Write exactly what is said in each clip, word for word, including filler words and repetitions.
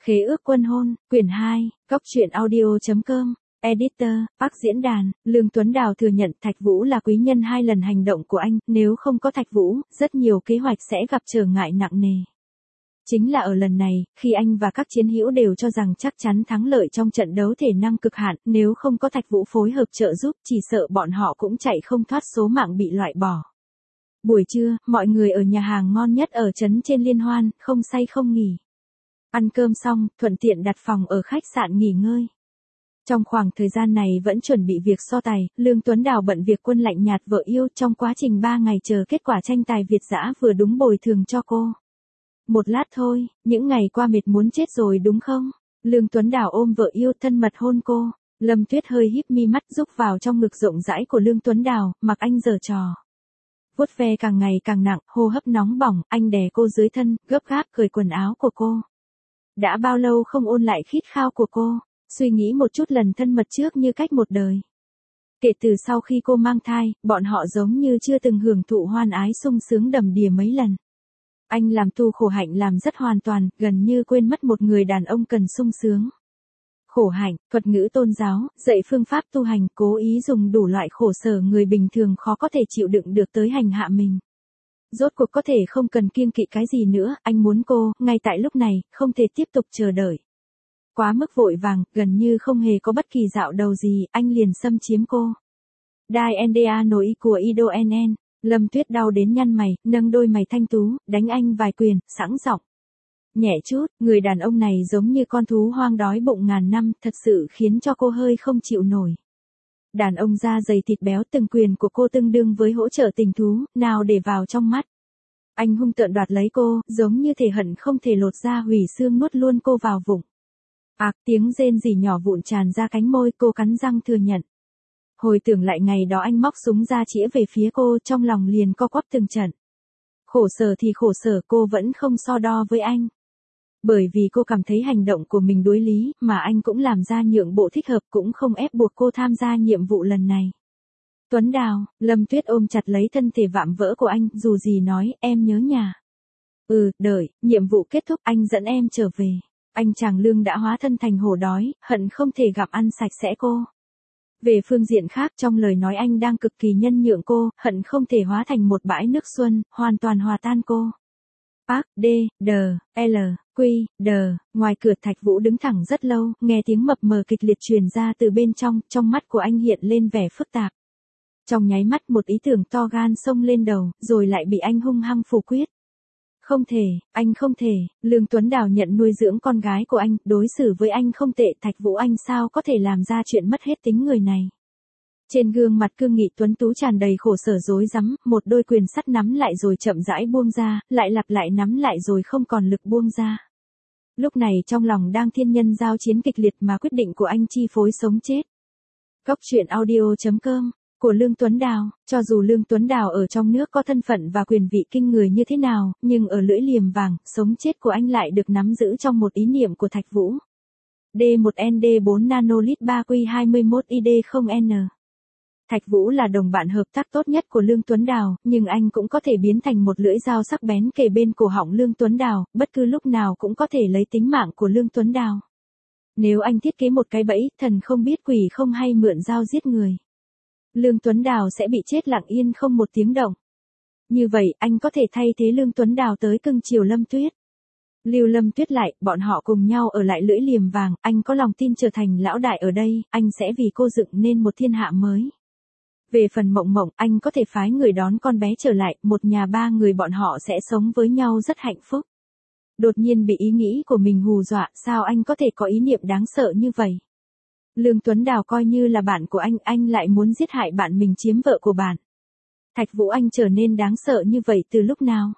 Khế ước quân hôn, quyển hai, Cóc truyện audio chấm com, Editor, Park diễn đàn, Lương Tuấn Đào thừa nhận Thạch Vũ là quý nhân hai lần hành động của anh, nếu không có Thạch Vũ, rất nhiều kế hoạch sẽ gặp trở ngại nặng nề. Chính là ở lần này, khi anh và các chiến hữu đều cho rằng chắc chắn thắng lợi trong trận đấu thể năng cực hạn, nếu không có Thạch Vũ phối hợp trợ giúp, chỉ sợ bọn họ cũng chạy không thoát số mạng bị loại bỏ. Buổi trưa, mọi người ở nhà hàng ngon nhất ở trấn trên liên hoan, không say không nghỉ. Ăn cơm xong, thuận tiện đặt phòng ở khách sạn nghỉ ngơi. Trong khoảng thời gian này vẫn chuẩn bị việc so tài, Lương Tuấn Đào bận việc quân lạnh nhạt vợ yêu trong quá trình ba ngày chờ kết quả tranh tài Việt dã vừa đúng bồi thường cho cô. Một lát thôi, những ngày qua mệt muốn chết rồi đúng không? Lương Tuấn Đào ôm vợ yêu thân mật hôn cô. Lâm Tuyết hơi híp mi mắt rúc vào trong ngực rộng rãi của Lương Tuấn Đào, mặc anh giở trò. Vuốt ve càng ngày càng nặng, hô hấp nóng bỏng, anh đè cô dưới thân, gấp gáp cởi quần áo của cô. Đã bao lâu không ôn lại khít khao của cô, suy nghĩ một chút lần thân mật trước như cách một đời. Kể từ sau khi cô mang thai, bọn họ giống như chưa từng hưởng thụ hoan ái sung sướng đầm đìa mấy lần. Anh làm tu khổ hạnh làm rất hoàn toàn, gần như quên mất một người đàn ông cần sung sướng. Khổ hạnh, thuật ngữ tôn giáo, dạy phương pháp tu hành, cố ý dùng đủ loại khổ sở người bình thường khó có thể chịu đựng được tới hành hạ mình. Rốt cuộc có thể không cần kiêng kỵ cái gì nữa, anh muốn cô, ngay tại lúc này, không thể tiếp tục chờ đợi. Quá mức vội vàng, gần như không hề có bất kỳ dạo đầu gì, anh liền xâm chiếm cô. Đai en đê a nổi của Ido en en, Lâm Tuyết đau đến nhăn mày, nâng đôi mày thanh tú, đánh anh vài quyền, sẵn giọng. Nhẹ chút, người đàn ông này giống như con thú hoang đói bụng ngàn năm, thật sự khiến cho cô hơi không chịu nổi. Đàn ông da dày thịt béo từng quyền của cô tương đương với hỗ trợ tình thú, nào để vào trong mắt. Anh hung tợn đoạt lấy cô, giống như thể hận không thể lột ra hủy xương nuốt luôn cô vào vụng. Ạc tiếng rên rỉ nhỏ vụn tràn ra cánh môi, cô cắn răng thừa nhận. Hồi tưởng lại ngày đó anh móc súng ra chĩa về phía cô, trong lòng liền co quắp từng trận. Khổ sở thì khổ sở, cô vẫn không so đo với anh. Bởi vì cô cảm thấy hành động của mình đối lý, mà anh cũng làm ra nhượng bộ thích hợp, cũng không ép buộc cô tham gia nhiệm vụ lần này. Tuấn Đào, Lâm Tuyết ôm chặt lấy thân thể vạm vỡ của anh, dù gì nói, em nhớ nhà. Ừ, đợi, nhiệm vụ kết thúc anh dẫn em trở về. Anh chàng Lương đã hóa thân thành hổ đói, hận không thể gặp ăn sạch sẽ cô. Về phương diện khác, trong lời nói anh đang cực kỳ nhân nhượng cô, hận không thể hóa thành một bãi nước xuân, hoàn toàn hòa tan cô. Park, D, D, L, Q, D, ngoài cửa Thạch Vũ đứng thẳng rất lâu, nghe tiếng mập mờ kịch liệt truyền ra từ bên trong, trong mắt của anh hiện lên vẻ phức tạp. Trong nháy mắt một ý tưởng to gan xông lên đầu, rồi lại bị anh hung hăng phủ quyết. Không thể, anh không thể, Lương Tuấn Đào nhận nuôi dưỡng con gái của anh, đối xử với anh không tệ, Thạch Vũ anh sao có thể làm ra chuyện mất hết tính người này. Trên gương mặt cương nghị tuấn tú tràn đầy khổ sở rối rắm, một đôi quyền sắt nắm lại rồi chậm rãi buông ra, lại lặp lại nắm lại rồi không còn lực buông ra. Lúc này trong lòng đang thiên nhân giao chiến kịch liệt mà quyết định của anh chi phối sống chết. Cóc truyện audio chấm com của Lương Tuấn Đào, cho dù Lương Tuấn Đào ở trong nước có thân phận và quyền vị kinh người như thế nào, nhưng ở lưỡi liềm vàng, sống chết của anh lại được nắm giữ trong một ý niệm của Thạch Vũ. D một N D bốn nanolit ba Q hai mốt I D không N. Thạch Vũ là đồng bạn hợp tác tốt nhất của Lương Tuấn Đào, nhưng anh cũng có thể biến thành một lưỡi dao sắc bén kề bên cổ họng Lương Tuấn Đào, bất cứ lúc nào cũng có thể lấy tính mạng của Lương Tuấn Đào. Nếu anh thiết kế một cái bẫy, thần không biết quỷ không hay mượn dao giết người, Lương Tuấn Đào sẽ bị chết lặng yên không một tiếng động. Như vậy, anh có thể thay thế Lương Tuấn Đào tới cưng chiều Lâm Tuyết. Lưu Lâm Tuyết lại, bọn họ cùng nhau ở lại lưỡi liềm vàng, anh có lòng tin trở thành lão đại ở đây, anh sẽ vì cô dựng nên một thiên hạ mới. Về phần Mộng Mộng, anh có thể phái người đón con bé trở lại, một nhà ba người bọn họ sẽ sống với nhau rất hạnh phúc. Đột nhiên bị ý nghĩ của mình hù dọa, sao anh có thể có ý niệm đáng sợ như vậy? Lương Tuấn Đào coi như là bạn của anh, anh lại muốn giết hại bạn mình chiếm vợ của bạn. Thạch Vũ anh trở nên đáng sợ như vậy từ lúc nào?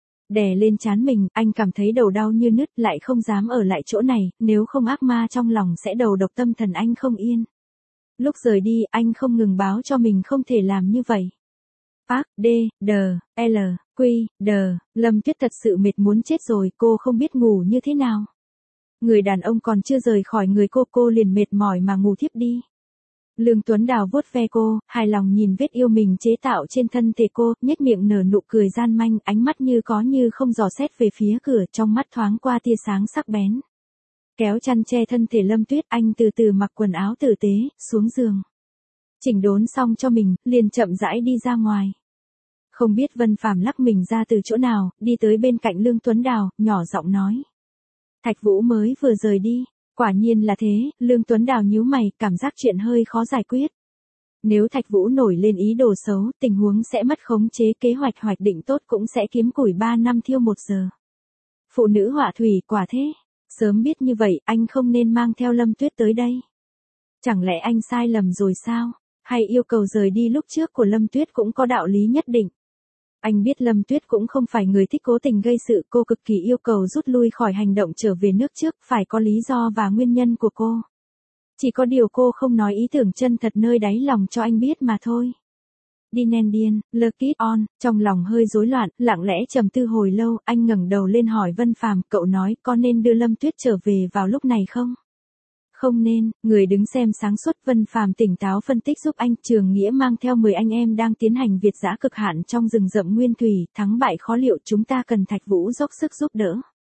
Đè lên trán mình, anh cảm thấy đầu đau như nứt, lại không dám ở lại chỗ này, nếu không ác ma trong lòng sẽ đầu độc tâm thần anh không yên. Lúc rời đi, anh không ngừng báo cho mình không thể làm như vậy. Park, D, D, L, Q, D, Lâm Tuyết thật sự mệt muốn chết rồi, cô không biết ngủ như thế nào. Người đàn ông còn chưa rời khỏi người cô, cô liền mệt mỏi mà ngủ thiếp đi. Lương Tuấn Đào vuốt ve cô, hài lòng nhìn vết yêu mình chế tạo trên thân thể cô, nhếch miệng nở nụ cười gian manh, ánh mắt như có như không dò xét về phía cửa, trong mắt thoáng qua tia sáng sắc bén. Kéo chăn che thân thể Lâm Tuyết, anh từ từ mặc quần áo tử tế, xuống giường. Chỉnh đốn xong cho mình, liền chậm rãi đi ra ngoài. Không biết Vân Phàm lắc mình ra từ chỗ nào, đi tới bên cạnh Lương Tuấn Đào, nhỏ giọng nói. Thạch Vũ mới vừa rời đi. Quả nhiên là thế, Lương Tuấn Đào nhíu mày, cảm giác chuyện hơi khó giải quyết. Nếu Thạch Vũ nổi lên ý đồ xấu, tình huống sẽ mất khống chế, kế hoạch hoạch định tốt cũng sẽ kiếm củi ba năm thiêu một giờ. Phụ nữ họa thủy, quả thế. Sớm biết như vậy, anh không nên mang theo Lâm Tuyết tới đây. Chẳng lẽ anh sai lầm rồi sao? Hay yêu cầu rời đi lúc trước của Lâm Tuyết cũng có đạo lý nhất định? Anh biết Lâm Tuyết cũng không phải người thích cố tình gây sự, cô cực kỳ yêu cầu rút lui khỏi hành động trở về nước trước, phải có lý do và nguyên nhân của cô. Chỉ có điều cô không nói ý tưởng chân thật nơi đáy lòng cho anh biết mà thôi. Dinendian, Look It On, trong lòng hơi rối loạn, lặng lẽ trầm tư hồi lâu, anh ngẩng đầu lên hỏi Vân Phàm, cậu nói có nên đưa Lâm Tuyết trở về vào lúc này không? Không nên, người đứng xem sáng suốt. Vân Phàm tỉnh táo phân tích giúp anh. Trường Nghĩa mang theo mười anh em đang tiến hành việt dã cực hạn trong rừng rậm nguyên thủy, thắng bại khó liệu, chúng ta cần Thạch Vũ dốc sức giúp đỡ.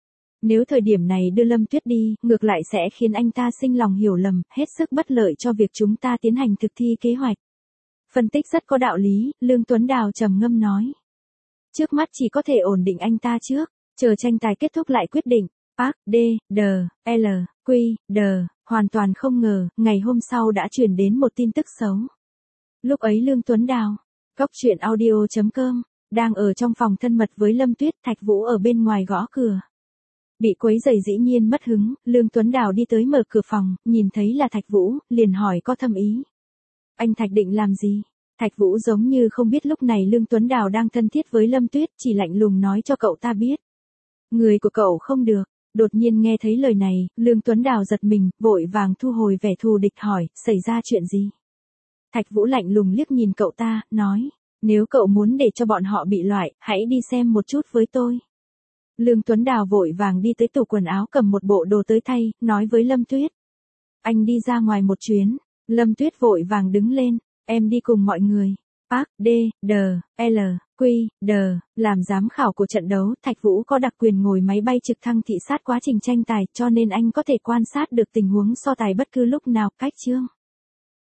Nếu thời điểm này đưa Lâm Tuyết đi, ngược lại sẽ khiến anh ta sinh lòng hiểu lầm, hết sức bất lợi cho việc chúng ta tiến hành thực thi kế hoạch. Phân tích rất có đạo lý, Lương Tuấn Đào trầm ngâm nói. Trước mắt chỉ có thể ổn định anh ta trước, chờ tranh tài kết thúc lại quyết định. Park, D, D, L, Q, D, hoàn toàn không ngờ, ngày hôm sau đã truyền đến một tin tức xấu. Lúc ấy Lương Tuấn Đào, Cóc Truyện Audio chấm com, đang ở trong phòng thân mật với Lâm Tuyết, Thạch Vũ ở bên ngoài gõ cửa. Bị quấy rầy dĩ nhiên mất hứng, Lương Tuấn Đào đi tới mở cửa phòng, nhìn thấy là Thạch Vũ, liền hỏi có thâm ý. Anh Thạch định làm gì? Thạch Vũ giống như không biết lúc này Lương Tuấn Đào đang thân thiết với Lâm Tuyết, chỉ lạnh lùng nói cho cậu ta biết. Người của cậu không được. Đột nhiên nghe thấy lời này, Lương Tuấn Đào giật mình, vội vàng thu hồi vẻ thù địch hỏi, xảy ra chuyện gì? Thạch Vũ lạnh lùng liếc nhìn cậu ta, nói, nếu cậu muốn để cho bọn họ bị loại, hãy đi xem một chút với tôi. Lương Tuấn Đào vội vàng đi tới tủ quần áo cầm một bộ đồ tới thay, nói với Lâm Tuyết. Anh đi ra ngoài một chuyến. Lâm Tuyết vội vàng đứng lên, em đi cùng mọi người. Park, D, D, L, Q, D, làm giám khảo của trận đấu, Thạch Vũ có đặc quyền ngồi máy bay trực thăng thị sát quá trình tranh tài, cho nên anh có thể quan sát được tình huống so tài bất cứ lúc nào. Cách chương.